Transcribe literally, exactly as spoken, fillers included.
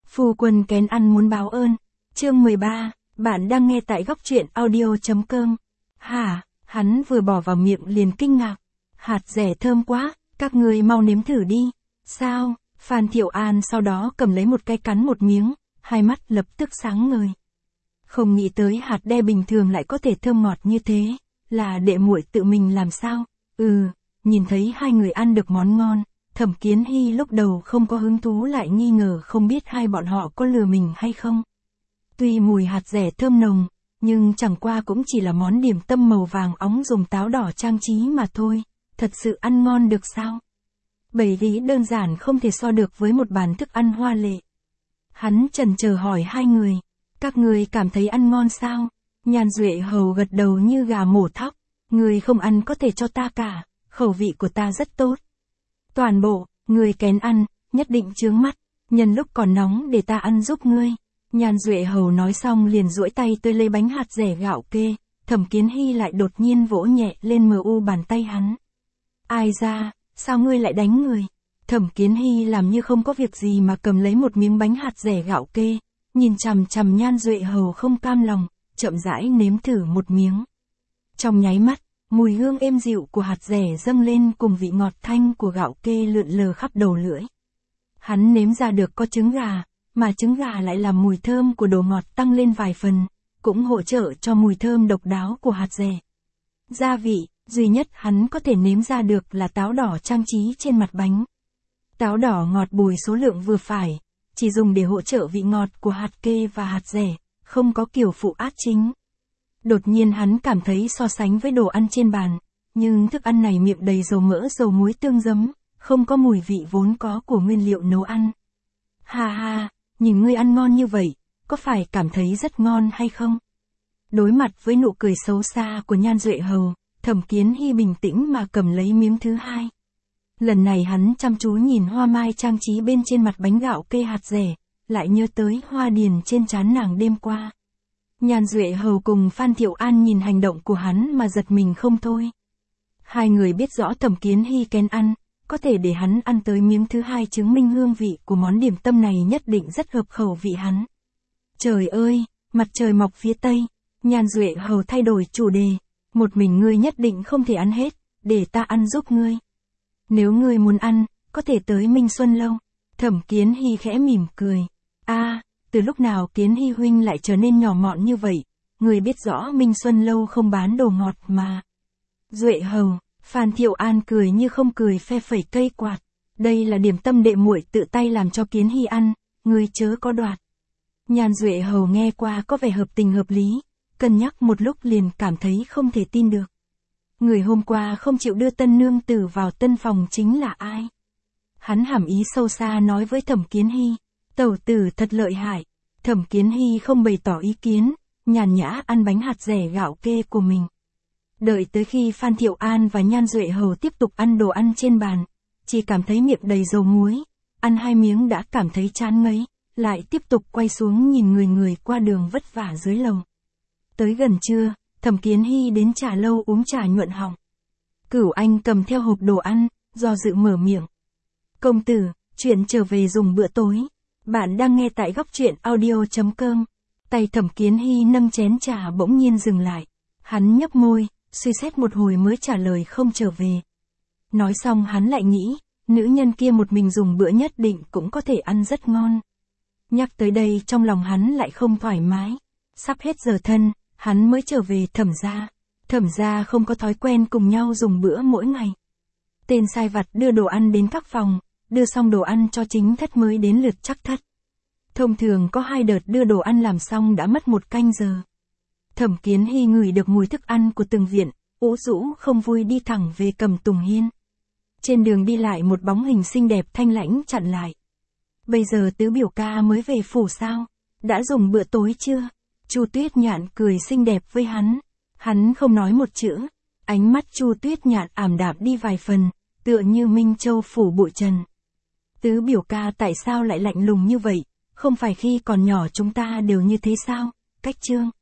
Phu quân kén ăn muốn báo ơn. Chương mười ba, bạn đang nghe tại góc truyện audio.com. Hả, hắn vừa bỏ vào miệng liền kinh ngạc. Hạt dẻ thơm quá, các người mau nếm thử đi. Sao? Phan Thiệu An sau đó cầm lấy một cái cắn một miếng, hai mắt lập tức sáng ngời. Không nghĩ tới hạt đe bình thường lại có thể thơm ngọt như thế, là đệ muội tự mình làm sao? Ừ, nhìn thấy hai người ăn được món ngon, Thẩm Kiến Hy lúc đầu không có hứng thú lại nghi ngờ không biết hai bọn họ có lừa mình hay không. Tuy mùi hạt dẻ thơm nồng, nhưng chẳng qua cũng chỉ là món điểm tâm màu vàng óng dùng táo đỏ trang trí mà thôi, thật sự ăn ngon được sao? Bày lý đơn giản không thể so được với một bàn thức ăn hoa lệ. Hắn chần chờ hỏi hai người, các người cảm thấy ăn ngon sao? Nhan Duệ Hầu gật đầu như gà mổ thóc, người không ăn có thể cho ta cả, khẩu vị của ta rất tốt. Toàn bộ, người kén ăn, nhất định chướng mắt, nhân lúc còn nóng để ta ăn giúp ngươi. Nhan Duệ Hầu nói xong liền duỗi tay tôi lấy bánh hạt dẻ gạo kê, Thẩm Kiến Hy lại đột nhiên vỗ nhẹ lên mờ u bàn tay hắn. Ai ra, sao ngươi lại đánh người? Thẩm Kiến Hy làm như không có việc gì mà cầm lấy một miếng bánh hạt dẻ gạo kê, nhìn chằm chằm Nhan Duệ Hầu không cam lòng, chậm rãi nếm thử một miếng. Trong nháy mắt, mùi hương êm dịu của hạt dẻ dâng lên cùng vị ngọt thanh của gạo kê lượn lờ khắp đầu lưỡi. Hắn nếm ra được có trứng gà, mà trứng gà lại làm mùi thơm của đồ ngọt tăng lên vài phần, cũng hỗ trợ cho mùi thơm độc đáo của hạt dẻ. Gia vị, duy nhất hắn có thể nếm ra được là táo đỏ trang trí trên mặt bánh. Táo đỏ ngọt bùi số lượng vừa phải, chỉ dùng để hỗ trợ vị ngọt của hạt kê và hạt dẻ, không có kiểu phụ át chính. Đột nhiên hắn cảm thấy so sánh với đồ ăn trên bàn, nhưng thức ăn này miệng đầy dầu mỡ dầu muối tương giấm, không có mùi vị vốn có của nguyên liệu nấu ăn. Ha ha, nhìn ngươi ăn ngon như vậy, có phải cảm thấy rất ngon hay không? Đối mặt với nụ cười xấu xa của Nhan Duệ Hầu, Thẩm Kiến Hy bình tĩnh mà cầm lấy miếng thứ hai. Lần này hắn chăm chú nhìn hoa mai trang trí bên trên mặt bánh gạo kê hạt dẻ, lại nhớ tới hoa điền trên trán nàng đêm qua. Nhan Duệ Hầu cùng Phan Thiệu An nhìn hành động của hắn mà giật mình không thôi. Hai người biết rõ Thẩm Kiến Hy kén ăn, có thể để hắn ăn tới miếng thứ hai chứng minh hương vị của món điểm tâm này nhất định rất hợp khẩu vị hắn. Trời ơi, mặt trời mọc phía tây, Nhan Duệ Hầu thay đổi chủ đề, một mình ngươi nhất định không thể ăn hết, để ta ăn giúp ngươi. Nếu ngươi muốn ăn, có thể tới Minh Xuân Lâu. Thẩm Kiến Hy khẽ mỉm cười. A, à, từ lúc nào Kiến Hy huynh lại trở nên nhỏ mọn như vậy, người biết rõ Minh Xuân Lâu không bán đồ ngọt mà. Duệ Hầu, Phan Thiệu An cười như không cười phe phẩy cây quạt. Đây là điểm tâm đệ muội tự tay làm cho Kiến Hy ăn, ngươi chớ có đoạt. Nhan Duệ Hầu nghe qua có vẻ hợp tình hợp lý, cân nhắc một lúc liền cảm thấy không thể tin được. Người hôm qua không chịu đưa tân nương tử vào tân phòng chính là ai? Hắn hàm ý sâu xa nói với Thẩm Kiến Hy, tẩu tử thật lợi hại. Thẩm Kiến Hy không bày tỏ ý kiến, nhàn nhã ăn bánh hạt dẻ gạo kê của mình. Đợi tới khi Phan Thiệu An và Nhan Duệ Hầu tiếp tục ăn đồ ăn trên bàn, chỉ cảm thấy miệng đầy dầu muối, ăn hai miếng đã cảm thấy chán ngấy, lại tiếp tục quay xuống nhìn người người qua đường vất vả dưới lầu. Tới gần trưa, Thẩm Kiến Hy đến trà lâu uống trà nhuận họng. Cửu Anh cầm theo hộp đồ ăn, do dự mở miệng. Công tử, chuyện trở về dùng bữa tối. Bạn đang nghe tại góc truyện audio.com. Tay Thẩm Kiến Hy nâng chén trà bỗng nhiên dừng lại. Hắn nhấp môi, suy xét một hồi mới trả lời không trở về. Nói xong hắn lại nghĩ, nữ nhân kia một mình dùng bữa nhất định cũng có thể ăn rất ngon. Nhắc tới đây trong lòng hắn lại không thoải mái. Sắp hết giờ thân, hắn mới trở về Thẩm gia. Thẩm gia không có thói quen cùng nhau dùng bữa mỗi ngày. Tên sai vặt đưa đồ ăn đến các phòng, đưa xong đồ ăn cho chính thất mới đến lượt chắc thất. Thông thường có hai đợt đưa đồ ăn làm xong đã mất một canh giờ. Thẩm Kiến Hy ngửi được mùi thức ăn của từng viện, ủ rũ không vui đi thẳng về Cầm Tùng Hiên. Trên đường đi lại một bóng hình xinh đẹp thanh lãnh chặn lại. Bây giờ tứ biểu ca mới về phủ sao? Đã dùng bữa tối chưa? Chu Tuyết Nhạn cười xinh đẹp với hắn. Hắn không nói một chữ. Ánh mắt Chu Tuyết Nhạn ảm đạm đi vài phần, tựa như Minh Châu phủ bụi trần. Tứ biểu ca tại sao lại lạnh lùng như vậy? Không phải khi còn nhỏ chúng ta đều như thế sao? Cách Trương